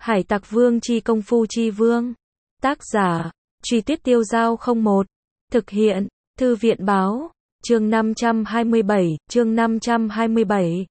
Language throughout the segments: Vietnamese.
Hải Tặc Vương chi công phu chi vương. Tác giả, Truy Tuyết Tiêu Dao 01. Thực hiện, Thư viện Báo. Chương 527.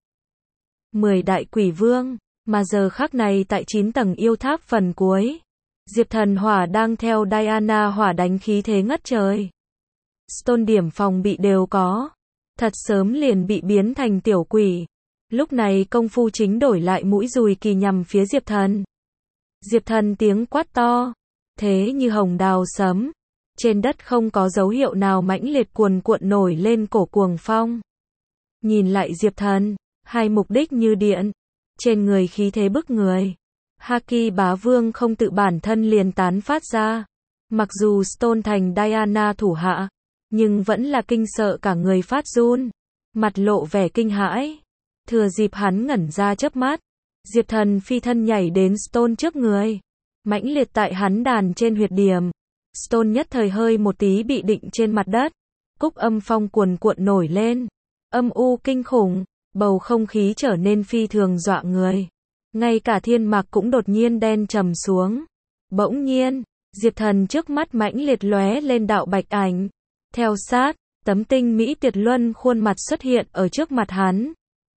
10 đại quỷ vương. Mà giờ khắc này tại 9 tầng yêu tháp phần cuối, Diệp Thần hỏa đang theo Diana hỏa đánh khí thế ngất trời. Stone điểm phòng bị đều có. Thật sớm liền bị biến thành tiểu quỷ. Lúc này công phu chính đổi lại mũi dùi kỳ nhằm phía Diệp Thần. Diệp Thần tiếng quát to, thế như hồng đào sấm. Trên đất không có dấu hiệu nào mãnh liệt cuồn cuộn nổi lên cổ cuồng phong. Nhìn lại Diệp Thần, hai mục đích như điện. Trên người khí thế bức người. Haki bá vương không tự bản thân liền tán phát ra. Mặc dù Stone thành Diana thủ hạ, nhưng vẫn là kinh sợ cả người phát run. Mặt lộ vẻ kinh hãi. Thừa dịp hắn ngẩn ra chớp mắt, Diệp Thần phi thân nhảy đến Stone trước người. Mãnh liệt tại hắn đàn trên huyệt điểm. Stone nhất thời hơi một tí bị định trên mặt đất. Cúc âm phong cuồn cuộn nổi lên. Âm u kinh khủng. Bầu không khí trở nên phi thường dọa người. Ngay cả thiên mạc cũng đột nhiên đen trầm xuống. Bỗng nhiên, Diệp Thần trước mắt mãnh liệt lóe lên đạo bạch ảnh. Theo sát, tấm tinh mỹ tuyệt luân khuôn mặt xuất hiện ở trước mặt hắn.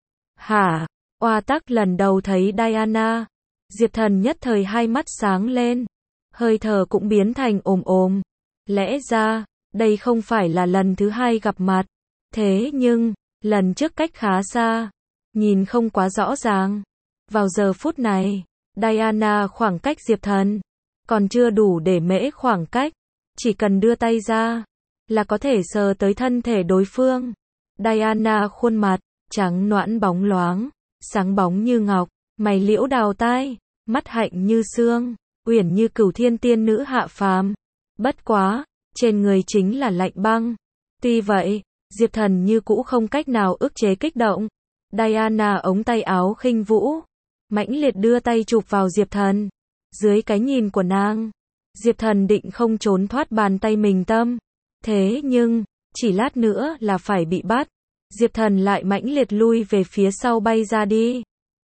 Hả? Oa tắc lần đầu thấy Diana. Diệp Thần nhất thời hai mắt sáng lên. Hơi thở cũng biến thành ồm ồm. Lẽ ra, đây không phải là lần thứ hai gặp mặt. Thế nhưng, lần trước cách khá xa. Nhìn không quá rõ ràng. Vào giờ phút này, Diana khoảng cách Diệp Thần. Còn chưa đủ để mễ khoảng cách. Chỉ cần đưa tay ra, là có thể sờ tới thân thể đối phương. Diana khuôn mặt, trắng nõn bóng loáng, sáng bóng như ngọc, mày liễu đào tai, mắt hạnh như sương, uyển như cửu thiên tiên nữ hạ phàm. Bất quá, trên người chính là lạnh băng. Tuy vậy, Diệp Thần như cũ không cách nào ức chế kích động. Diana ống tay áo khinh vũ, mãnh liệt đưa tay chụp vào Diệp Thần. Dưới cái nhìn của nàng, Diệp Thần định không trốn thoát bàn tay mình tâm. Thế nhưng, chỉ lát nữa là phải bị bắt. Diệp Thần lại mãnh liệt lui về phía sau bay ra đi.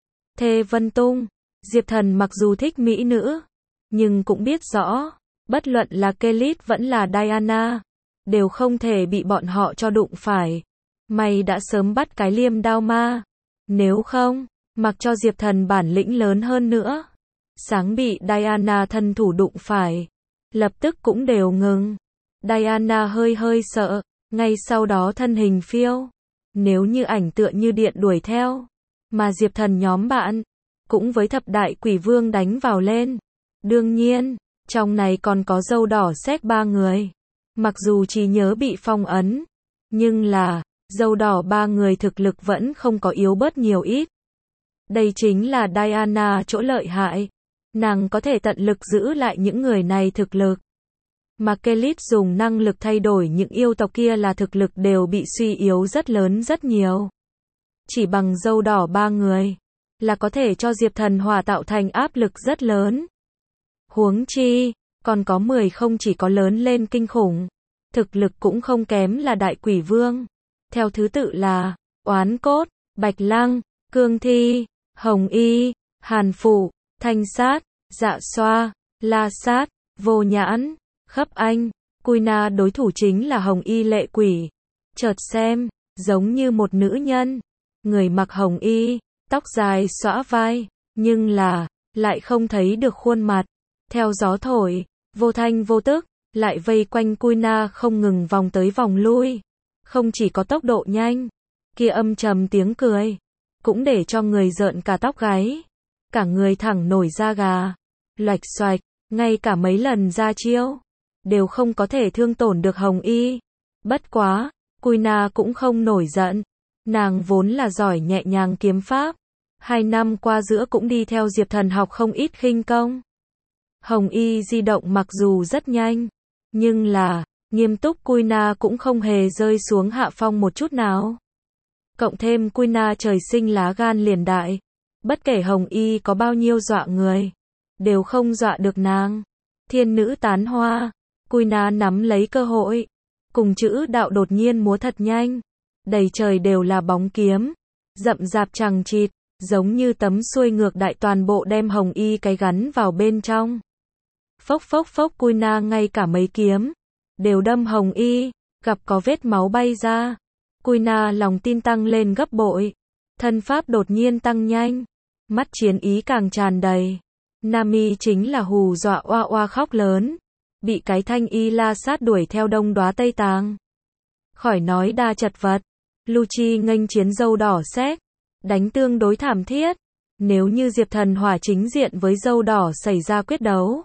Thê Vân Tung. Diệp Thần mặc dù thích mỹ nữ, nhưng cũng biết rõ, bất luận là Kelit vẫn là Diana, đều không thể bị bọn họ cho đụng phải. Mày đã sớm bắt cái liêm đao ma. Nếu không, mặc cho Diệp Thần bản lĩnh lớn hơn nữa, sáng bị Diana thân thủ đụng phải, lập tức cũng đều ngừng. Diana hơi hơi sợ, ngay sau đó thân hình phiêu. Nếu như ảnh tựa như điện đuổi theo, mà Diệp Thần nhóm bạn, cũng với thập đại quỷ vương đánh vào lên. Đương nhiên, trong này còn có dâu đỏ xếp 3 người. Mặc dù trí nhớ bị phong ấn, nhưng là, dâu đỏ 3 người thực lực vẫn không có yếu bớt nhiều ít. Đây chính là Diana chỗ lợi hại. Nàng có thể tận lực giữ lại những người này thực lực. Mà Kelit dùng năng lực thay đổi những yêu tộc kia là thực lực đều bị suy yếu rất lớn rất nhiều. Chỉ bằng dâu đỏ 3 người, là có thể cho Diệp Thần hỏa tạo thành áp lực rất lớn. Huống chi, còn có 10 không chỉ có lớn lên kinh khủng, thực lực cũng không kém là đại quỷ vương. Theo thứ tự là, Oán Cốt, Bạch Lăng, Cương Thi, Hồng Y, Hàn Phụ, Thanh Sát, Dạ Xoa, La Sát, Vô Nhãn, Khấp Anh. Kuina đối thủ chính là Hồng Y lệ quỷ. Chợt xem, giống như một nữ nhân. Người mặc hồng y, tóc dài xõa vai, nhưng là, lại không thấy được khuôn mặt. Theo gió thổi, vô thanh vô tức, lại vây quanh Kuina không ngừng vòng tới vòng lui. Không chỉ có tốc độ nhanh, kia âm trầm tiếng cười, cũng để cho người rợn cả tóc gáy. Cả người thẳng nổi da gà, loạch xoạch, ngay cả mấy lần ra chiêu, đều không có thể thương tổn được Hồng Y. Bất quá, Kuina cũng không nổi giận. Nàng vốn là giỏi nhẹ nhàng kiếm pháp. 2 năm qua giữa cũng đi theo Diệp Thần học không ít khinh công. Hồng Y di động mặc dù rất nhanh, nhưng là, nghiêm túc Kuina cũng không hề rơi xuống hạ phong một chút nào. Cộng thêm Kuina trời sinh lá gan liền đại. Bất kể Hồng Y có bao nhiêu dọa người, đều không dọa được nàng. Thiên nữ tán hoa. Kuina nắm lấy cơ hội. Cùng chữ đạo đột nhiên múa thật nhanh. Đầy trời đều là bóng kiếm. Rậm rạp chằng chịt. giống như tấm xuôi ngược đại toàn bộ đem hồng y cái gắn vào bên trong. Phốc phốc phốc, Cui Na ngay cả mấy kiếm đều đâm hồng y, gặp có vết máu bay ra. Cui Na lòng tin tăng lên gấp bội, thân pháp đột nhiên tăng nhanh, mắt chiến ý càng tràn đầy. Nami chính là hù dọa oa oa khóc lớn, bị cái thanh y la sát đuổi theo đông đóa Tây Tàng. Khỏi nói đa chật vật, Lucci nghênh chiến dâu đỏ xét, đánh tương đối thảm thiết. Nếu như Diệp Thần Hỏa chính diện với dâu đỏ xảy ra quyết đấu,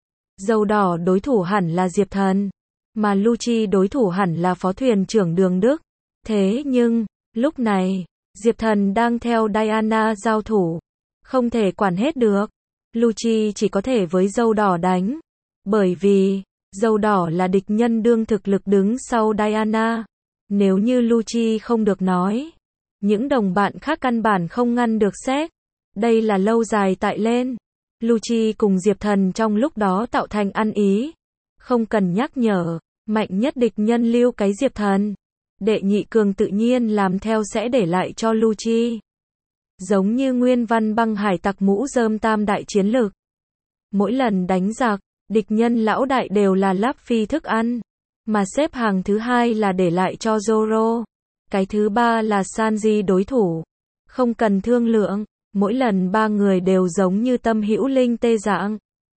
dâu đỏ đối thủ hẳn là Diệp Thần, mà Lucci đối thủ hẳn là phó thuyền trưởng Đường Đức. Thế nhưng, lúc này, Diệp Thần đang theo Diana giao thủ, không thể quản hết được. Lucci chỉ có thể với dâu đỏ đánh, bởi vì dâu đỏ là địch nhân đương thực lực đứng sau Diana. Nếu như Lucci không được nói, những đồng bạn khác căn bản không ngăn được xét. Đây là lâu dài tại lên. Lucci cùng Diệp Thần trong lúc đó tạo thành ăn ý. Không cần nhắc nhở, mạnh nhất địch nhân lưu cái Diệp Thần. Đệ nhị cường tự nhiên làm theo sẽ để lại cho Lucci. Giống như nguyên văn băng hải tặc mũ rơm tam đại chiến lược. Mỗi lần đánh giặc, địch nhân lão đại đều là láp phi thức ăn. Mà xếp hàng thứ hai là để lại cho Zoro. Cái thứ ba là Sanji đối thủ. Không cần thương lượng, mỗi lần ba người đều giống như tâm hữu linh tê dạng.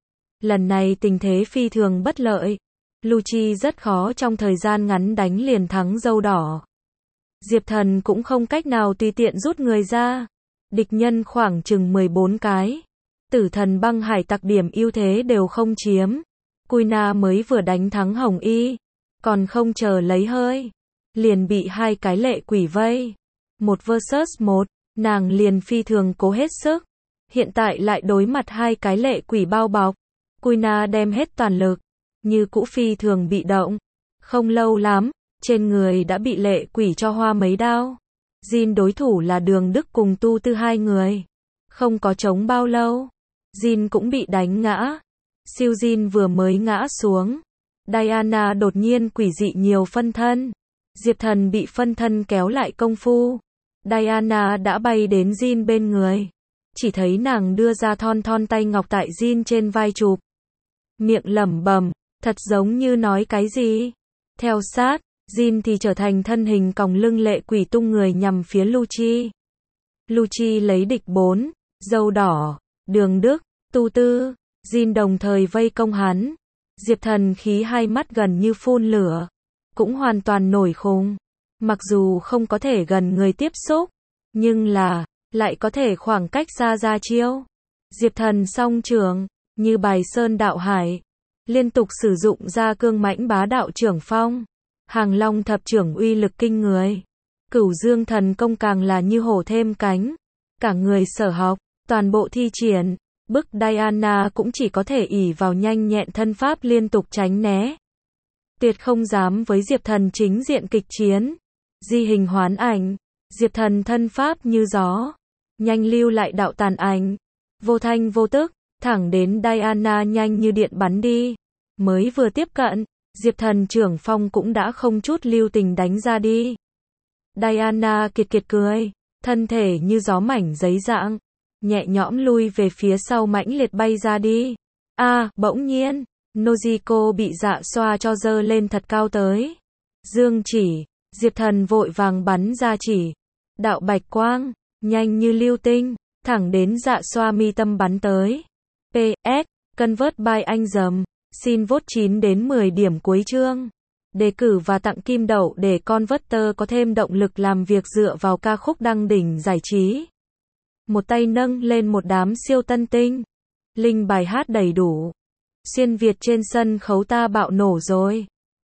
Lần này tình thế phi thường bất lợi. Lucci rất khó trong thời gian ngắn đánh liền thắng dâu đỏ. Diệp Thần cũng không cách nào tùy tiện rút người ra. Địch nhân khoảng chừng 14 cái. Tử thần băng hải tặc điểm ưu thế đều không chiếm. Cui Na mới vừa đánh thắng Hồng Y, còn không chờ lấy hơi, liền bị hai cái lệ quỷ vây. Một versus một, nàng liền phi thường cố hết sức. Hiện tại lại đối mặt hai cái lệ quỷ bao bọc. Cui Na đem hết toàn lực, như cũ phi thường bị động. Không lâu lắm, trên người đã bị lệ quỷ cho hoa mấy đao. Jin đối thủ là Đường Đức cùng Tu Tư hai người. Không có chống bao lâu, Jin cũng bị đánh ngã. Siêu Jin vừa mới ngã xuống, Diana đột nhiên quỷ dị nhiều phân thân. Diệp Thần bị phân thân kéo lại công phu. Diana đã bay đến Jin bên người. Chỉ thấy nàng đưa ra thon thon tay ngọc tại Jin trên vai chụp. Miệng lẩm bẩm, thật giống như nói cái gì. Theo sát, Jin thì trở thành thân hình còng lưng lệ quỷ tung người nhằm phía Lucci. Lucci lấy địch 4, dâu đỏ, Đường Đức, Tu Tư, Jin đồng thời vây công hắn. Diệp Thần khí hai mắt gần như phun lửa, cũng hoàn toàn nổi khùng. Mặc dù không có thể gần người tiếp xúc, nhưng là, lại có thể khoảng cách xa ra chiêu. Diệp Thần song trường, như bài sơn đạo hải, liên tục sử dụng ra cương mãnh bá đạo trưởng phong. Hàng Long thập trưởng uy lực kinh người. Cửu Dương thần công càng là như hổ thêm cánh. Cả người sở học, toàn bộ thi triển. Bức Diana cũng chỉ có thể ỷ vào nhanh nhẹn thân pháp liên tục tránh né. Tuyệt không dám với Diệp Thần chính diện kịch chiến. Di hình hoán ảnh. Diệp Thần thân pháp như gió. Nhanh lưu lại đạo tàn ảnh. Vô thanh vô tức, thẳng đến Diana nhanh như điện bắn đi. Mới vừa tiếp cận, Diệp Thần trưởng phong cũng đã không chút lưu tình đánh ra đi. Diana kiệt kiệt cười, thân thể như gió mảnh giấy dạng, nhẹ nhõm lui về phía sau mãnh liệt bay ra đi. Bỗng nhiên, Nojiko bị dạ xoa cho dơ lên thật cao tới. Dương chỉ, Diệp Thần vội vàng bắn ra chỉ. Đạo bạch quang, nhanh như lưu tinh, thẳng đến dạ xoa mi tâm bắn tới. PS, convert by anh dầm. Xin vote 9 đến 10 điểm cuối chương. Đề cử và tặng kim đậu để Converter có thêm động lực làm việc dựa vào ca khúc đăng đỉnh giải trí. Một tay nâng lên một đám siêu tân tinh. Link bài hát đầy đủ. Xuyên Việt trên sân khấu ta bạo nổ rồi.